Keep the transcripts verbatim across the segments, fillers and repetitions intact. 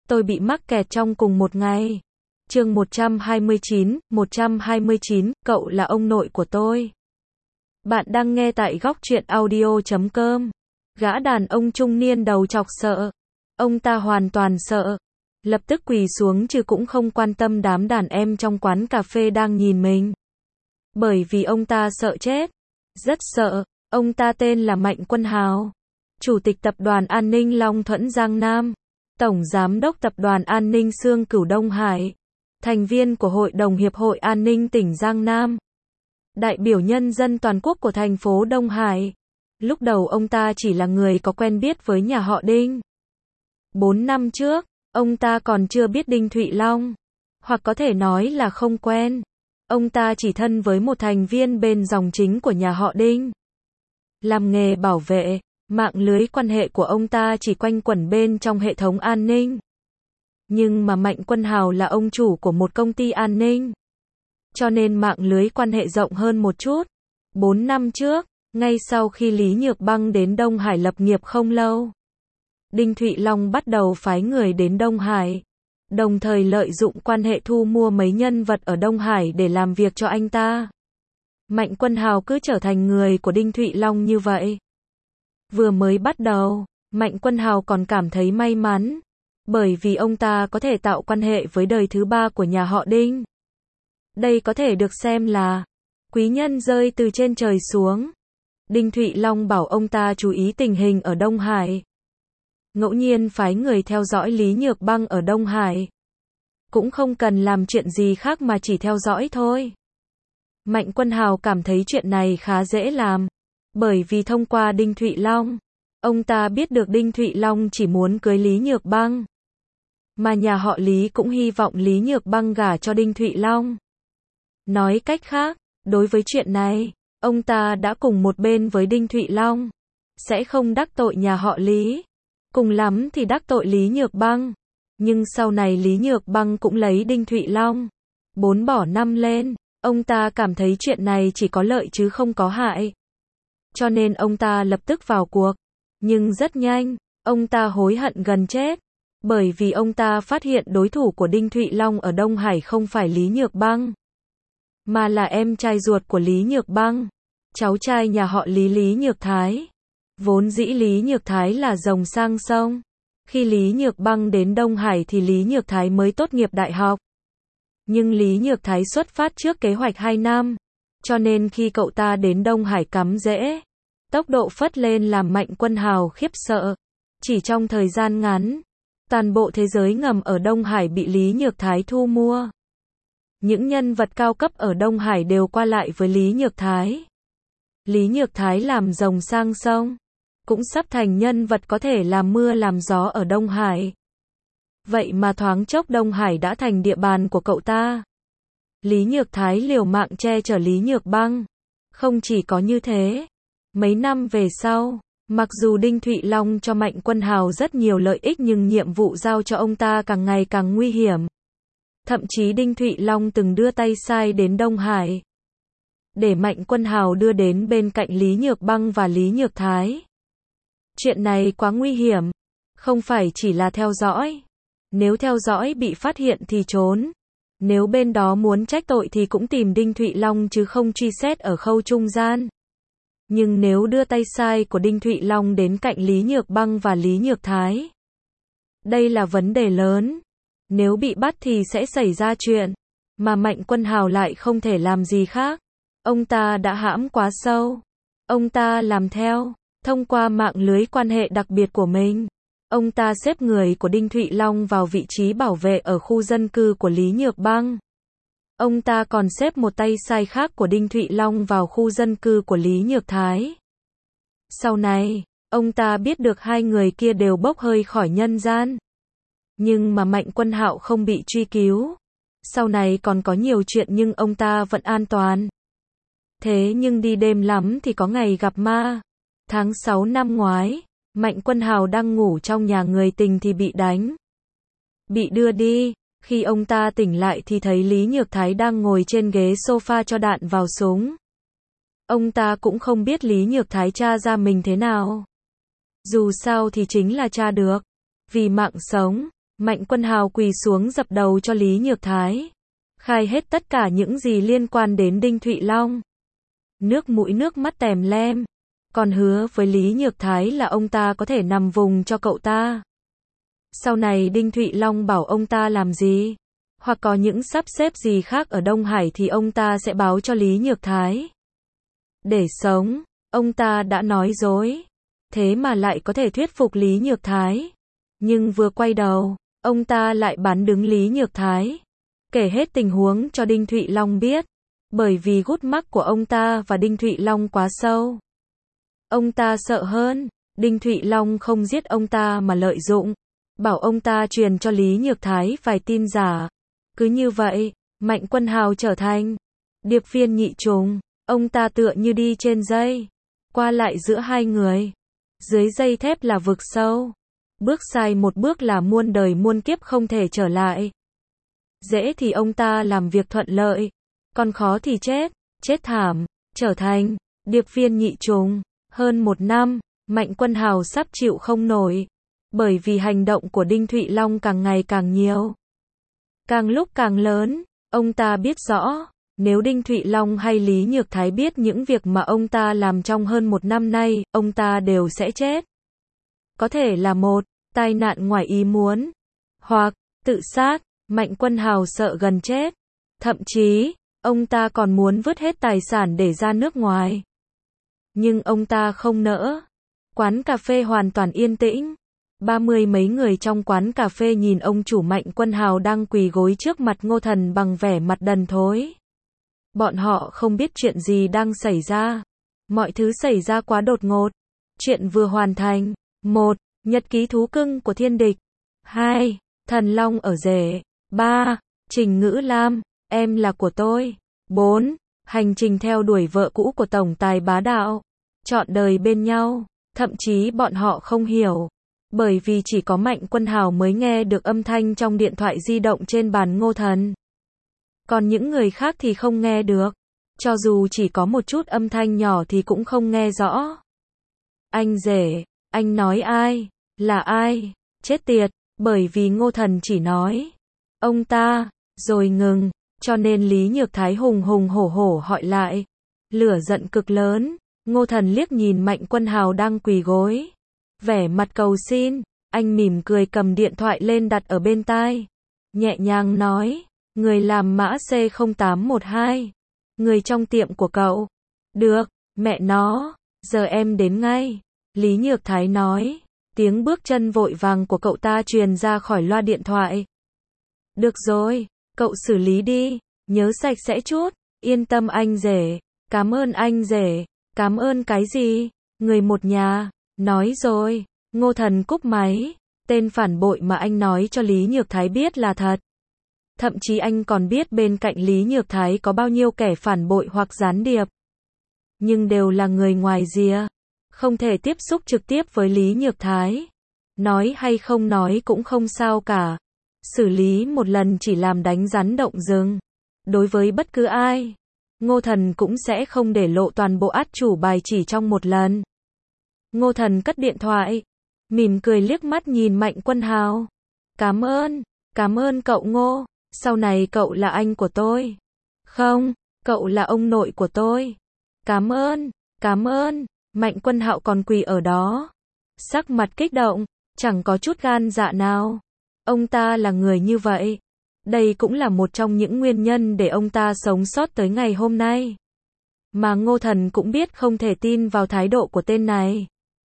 tôi bị mắc kẹt trong cùng một ngày. Chương một trăm hai mươi chín, một trăm hai mươi chín, cậu là ông nội của tôi. Bạn đang nghe tại góc truyện audio chấm com. Gã đàn ông trung niên đầu chọc sợ. Ông ta hoàn toàn sợ. Lập tức quỳ xuống chứ cũng không quan tâm đám đàn em trong quán cà phê đang nhìn mình. Bởi vì ông ta sợ chết. Rất sợ. Ông ta tên là Mạnh Quân Hào. Chủ tịch tập đoàn an ninh Long Thuận Giang Nam. Tổng giám đốc tập đoàn an ninh Xương Cửu Đông Hải. Thành viên của Hội đồng Hiệp hội An ninh tỉnh Giang Nam. Đại biểu nhân dân toàn quốc của thành phố Đông Hải. Lúc đầu ông ta chỉ là người có quen biết với nhà họ Đinh. Bốn năm trước, ông ta còn chưa biết Đinh Thụy Long. Hoặc có thể nói là không quen. Ông ta chỉ thân với một thành viên bên dòng chính của nhà họ Đinh. Làm nghề bảo vệ, mạng lưới quan hệ của ông ta chỉ quanh quẩn bên trong hệ thống an ninh. Nhưng mà Mạnh Quân Hào là ông chủ của một công ty an ninh. Cho nên mạng lưới quan hệ rộng hơn một chút. Bốn năm trước, ngay sau khi Lý Nhược Băng đến Đông Hải lập nghiệp không lâu, Đinh Thụy Long bắt đầu phái người đến Đông Hải. Đồng thời lợi dụng quan hệ thu mua mấy nhân vật ở Đông Hải để làm việc cho anh ta. Mạnh Quân Hào cứ trở thành người của Đinh Thụy Long như vậy. Vừa mới bắt đầu, Mạnh Quân Hào còn cảm thấy may mắn. Bởi vì ông ta có thể tạo quan hệ với đời thứ ba của nhà họ Đinh. Đây có thể được xem là quý nhân rơi từ trên trời xuống. Đinh Thụy Long bảo ông ta chú ý tình hình ở Đông Hải. Ngẫu nhiên phái người theo dõi Lý Nhược Băng ở Đông Hải. Cũng không cần làm chuyện gì khác mà chỉ theo dõi thôi. Mạnh Quân Hào cảm thấy chuyện này khá dễ làm. Bởi vì thông qua Đinh Thụy Long, ông ta biết được Đinh Thụy Long chỉ muốn cưới Lý Nhược Băng. Mà nhà họ Lý cũng hy vọng Lý Nhược Băng gả cho Đinh Thụy Long. Nói cách khác, đối với chuyện này, ông ta đã cùng một bên với Đinh Thụy Long. Sẽ không đắc tội nhà họ Lý. Cùng lắm thì đắc tội Lý Nhược Băng. Nhưng sau này Lý Nhược Băng cũng lấy Đinh Thụy Long. Bốn bỏ năm lên, ông ta cảm thấy chuyện này chỉ có lợi chứ không có hại. Cho nên ông ta lập tức vào cuộc. Nhưng rất nhanh, ông ta hối hận gần chết. Bởi vì ông ta phát hiện đối thủ của Đinh Thụy Long ở Đông Hải không phải Lý Nhược Băng, mà là em trai ruột của Lý Nhược Băng, cháu trai nhà họ Lý Lý Nhược Thái. Vốn dĩ Lý Nhược Thái là rồng sang sông. Khi Lý Nhược Băng đến Đông Hải thì Lý Nhược Thái mới tốt nghiệp đại học. Nhưng Lý Nhược Thái xuất phát trước kế hoạch hai năm. Cho nên khi cậu ta đến Đông Hải cắm rễ, tốc độ phất lên làm Mạnh Quân Hào khiếp sợ. Chỉ trong thời gian ngắn, toàn bộ thế giới ngầm ở Đông Hải bị Lý Nhược Thái thu mua. Những nhân vật cao cấp ở Đông Hải đều qua lại với Lý Nhược Thái. Lý Nhược Thái làm rồng sang sông, cũng sắp thành nhân vật có thể làm mưa làm gió ở Đông Hải. Vậy mà thoáng chốc Đông Hải đã thành địa bàn của cậu ta. Lý Nhược Thái liều mạng che chở Lý Nhược Băng. Không chỉ có như thế, mấy năm về sau, mặc dù Đinh Thụy Long cho Mạnh Quân Hào rất nhiều lợi ích nhưng nhiệm vụ giao cho ông ta càng ngày càng nguy hiểm. Thậm chí Đinh Thụy Long từng đưa tay sai đến Đông Hải, để Mạnh Quân Hào đưa đến bên cạnh Lý Nhược Băng và Lý Nhược Thái. Chuyện này quá nguy hiểm. Không phải chỉ là theo dõi. Nếu theo dõi bị phát hiện thì trốn. Nếu bên đó muốn trách tội thì cũng tìm Đinh Thụy Long chứ không truy xét ở khâu trung gian. Nhưng nếu đưa tay sai của Đinh Thụy Long đến cạnh Lý Nhược Băng và Lý Nhược Thái, đây là vấn đề lớn. Nếu bị bắt thì sẽ xảy ra chuyện. Mà Mạnh Quân Hào lại không thể làm gì khác. Ông ta đã hãm quá sâu. Ông ta làm theo. Thông qua mạng lưới quan hệ đặc biệt của mình, ông ta xếp người của Đinh Thụy Long vào vị trí bảo vệ ở khu dân cư của Lý Nhược Băng. Ông ta còn xếp một tay sai khác của Đinh Thụy Long vào khu dân cư của Lý Nhược Thái. Sau này, ông ta biết được hai người kia đều bốc hơi khỏi nhân gian. Nhưng mà Mạnh Quân Hạo không bị truy cứu. Sau này còn có nhiều chuyện nhưng ông ta vẫn an toàn. Thế nhưng đi đêm lắm thì có ngày gặp ma. Tháng sáu năm ngoái, Mạnh Quân Hào đang ngủ trong nhà người tình thì bị đánh. Bị đưa đi. Khi ông ta tỉnh lại thì thấy Lý Nhược Thái đang ngồi trên ghế sofa cho đạn vào súng. Ông ta cũng không biết Lý Nhược Thái tra ra mình thế nào. Dù sao thì chính là tra được. Vì mạng sống, Mạnh Quân Hào quỳ xuống dập đầu cho Lý Nhược Thái, khai hết tất cả những gì liên quan đến Đinh Thụy Long. Nước mũi nước mắt tèm lem, còn hứa với Lý Nhược Thái là ông ta có thể nằm vùng cho cậu ta. Sau này Đinh Thụy Long bảo ông ta làm gì, hoặc có những sắp xếp gì khác ở Đông Hải thì ông ta sẽ báo cho Lý Nhược Thái. Để sống, ông ta đã nói dối, thế mà lại có thể thuyết phục Lý Nhược Thái. Nhưng vừa quay đầu, ông ta lại bán đứng Lý Nhược Thái, kể hết tình huống cho Đinh Thụy Long biết, bởi vì gút mắc của ông ta và Đinh Thụy Long quá sâu. Ông ta sợ hơn, Đinh Thụy Long không giết ông ta mà lợi dụng, bảo ông ta truyền cho Lý Nhược Thái vài tin giả. Cứ như vậy, Mạnh Quân Hào trở thành điệp viên nhị trùng. Ông ta tựa như đi trên dây, qua lại giữa hai người. Dưới dây thép là vực sâu, bước sai một bước là muôn đời muôn kiếp không thể trở lại. Dễ thì ông ta làm việc thuận lợi, còn khó thì chết, chết thảm, trở thành điệp viên nhị trùng. Hơn một năm, Mạnh Quân Hào sắp chịu không nổi, bởi vì hành động của Đinh Thụy Long càng ngày càng nhiều, càng lúc càng lớn. Ông ta biết rõ, nếu Đinh Thụy Long hay Lý Nhược Thái biết những việc mà ông ta làm trong hơn một năm nay, ông ta đều sẽ chết. Có thể là một tai nạn ngoài ý muốn, hoặc tự sát. Mạnh Quân Hào sợ gần chết, thậm chí ông ta còn muốn vứt hết tài sản để ra nước ngoài. Nhưng ông ta không nỡ. Quán cà phê hoàn toàn yên tĩnh. Ba mươi mấy người trong quán cà phê nhìn ông chủ Mạnh Quân Hào đang quỳ gối trước mặt Ngô Thần bằng vẻ mặt đần thối. Bọn họ không biết chuyện gì đang xảy ra. Mọi thứ xảy ra quá đột ngột. Chuyện vừa hoàn thành. một. Nhật ký thú cưng của thiên địch. hai. Thần Long ở rể. ba. Trình Ngữ Lam, em là của tôi. bốn. Hành trình theo đuổi vợ cũ của tổng tài bá đạo. Trọn đời bên nhau. Thậm chí bọn họ không hiểu. Bởi vì chỉ có Mạnh Quân Hào mới nghe được âm thanh trong điện thoại di động trên bàn Ngô Thần. Còn những người khác thì không nghe được. Cho dù chỉ có một chút âm thanh nhỏ thì cũng không nghe rõ. Anh rể, anh nói ai? Là ai? Chết tiệt, bởi vì Ngô Thần chỉ nói ông ta, rồi ngừng, cho nên Lý Nhược Thái hùng hùng hổ hổ hỏi lại. Lửa giận cực lớn, Ngô Thần liếc nhìn Mạnh Quân Hào đang quỳ gối, vẻ mặt cầu xin, anh mỉm cười cầm điện thoại lên đặt ở bên tai, nhẹ nhàng nói, người làm mã C không tám một hai, người trong tiệm của cậu. Được, mẹ nó, giờ em đến ngay. Lý Nhược Thái nói, tiếng bước chân vội vàng của cậu ta truyền ra khỏi loa điện thoại. Được rồi, cậu xử lý đi, nhớ sạch sẽ chút, yên tâm anh rể, cảm ơn anh rể, cảm ơn cái gì, người một nhà, nói rồi. Ngô Thần cúp máy, tên phản bội mà anh nói cho Lý Nhược Thái biết là thật. Thậm chí anh còn biết bên cạnh Lý Nhược Thái có bao nhiêu kẻ phản bội hoặc gián điệp. Nhưng đều là người ngoài rìa, không thể tiếp xúc trực tiếp với Lý Nhược Thái. Nói hay không nói cũng không sao cả. Xử lý một lần chỉ làm đánh rắn động rừng. Đối với bất cứ ai, Ngô Thần cũng sẽ không để lộ toàn bộ át chủ bài chỉ trong một lần. Ngô Thần cất điện thoại, mỉm cười liếc mắt nhìn Mạnh Quân Hào. Cảm ơn, cảm ơn cậu Ngô, sau này cậu là anh của tôi. Không, cậu là ông nội của tôi. Cảm ơn, cảm ơn. Mạnh Quân Hạo còn quỳ ở đó, sắc mặt kích động, chẳng có chút gan dạ nào. Ông ta là người như vậy. Đây cũng là một trong những nguyên nhân để ông ta sống sót tới ngày hôm nay. Mà Ngô Thần cũng biết không thể tin vào thái độ của tên này.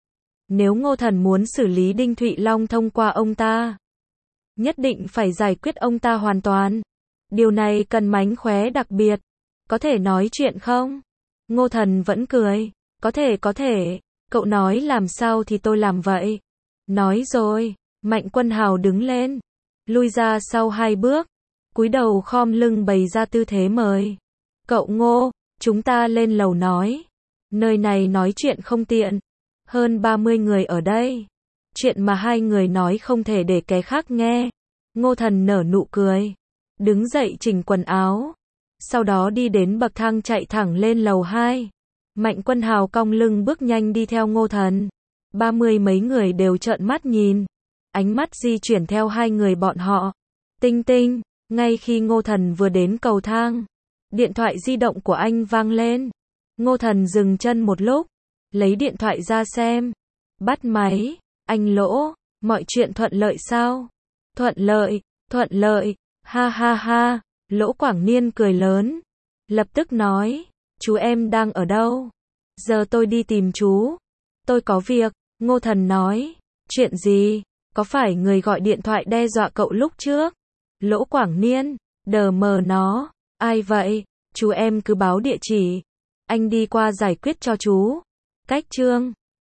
Nếu Ngô Thần muốn xử lý Đinh Thụy Long thông qua ông ta, nhất định phải giải quyết ông ta hoàn toàn. Điều này cần mánh khóe đặc biệt. Có thể nói chuyện không? Ngô Thần vẫn cười. Có thể có thể, cậu nói làm sao thì tôi làm vậy. Nói rồi, Mạnh Quân Hào đứng lên, lui ra sau hai bước, cúi đầu khom lưng bày ra tư thế mời. Cậu Ngô, chúng ta lên lầu nói. Nơi này nói chuyện không tiện. Hơn ba mươi người ở đây. Chuyện mà hai người nói không thể để kẻ khác nghe. Ngô Thần nở nụ cười, đứng dậy chỉnh quần áo, sau đó đi đến bậc thang chạy thẳng lên lầu hai. Mạnh Quân Hào cong lưng bước nhanh đi theo Ngô Thần. Ba mươi mấy người đều trợn mắt nhìn. ánh mắt di chuyển theo hai người bọn họ. Tinh tinh, ngay khi Ngô Thần vừa đến cầu thang, điện thoại di động của anh vang lên. Ngô Thần dừng chân một lúc, lấy điện thoại ra xem. Bắt máy, anh Lỗ, mọi chuyện thuận lợi sao? Thuận lợi, thuận lợi, ha ha ha, Lỗ Quảng Niên cười lớn. Lập tức nói, chú em đang ở đâu? Giờ tôi đi tìm chú. Tôi có việc, Ngô Thần nói. Chuyện gì? Có phải người gọi điện thoại đe dọa cậu lúc trước? Lỗ Quảng Niên, đờ mờ nó. Ai vậy? Chú em cứ báo địa chỉ. Anh đi qua giải quyết cho chú. Cách Trương.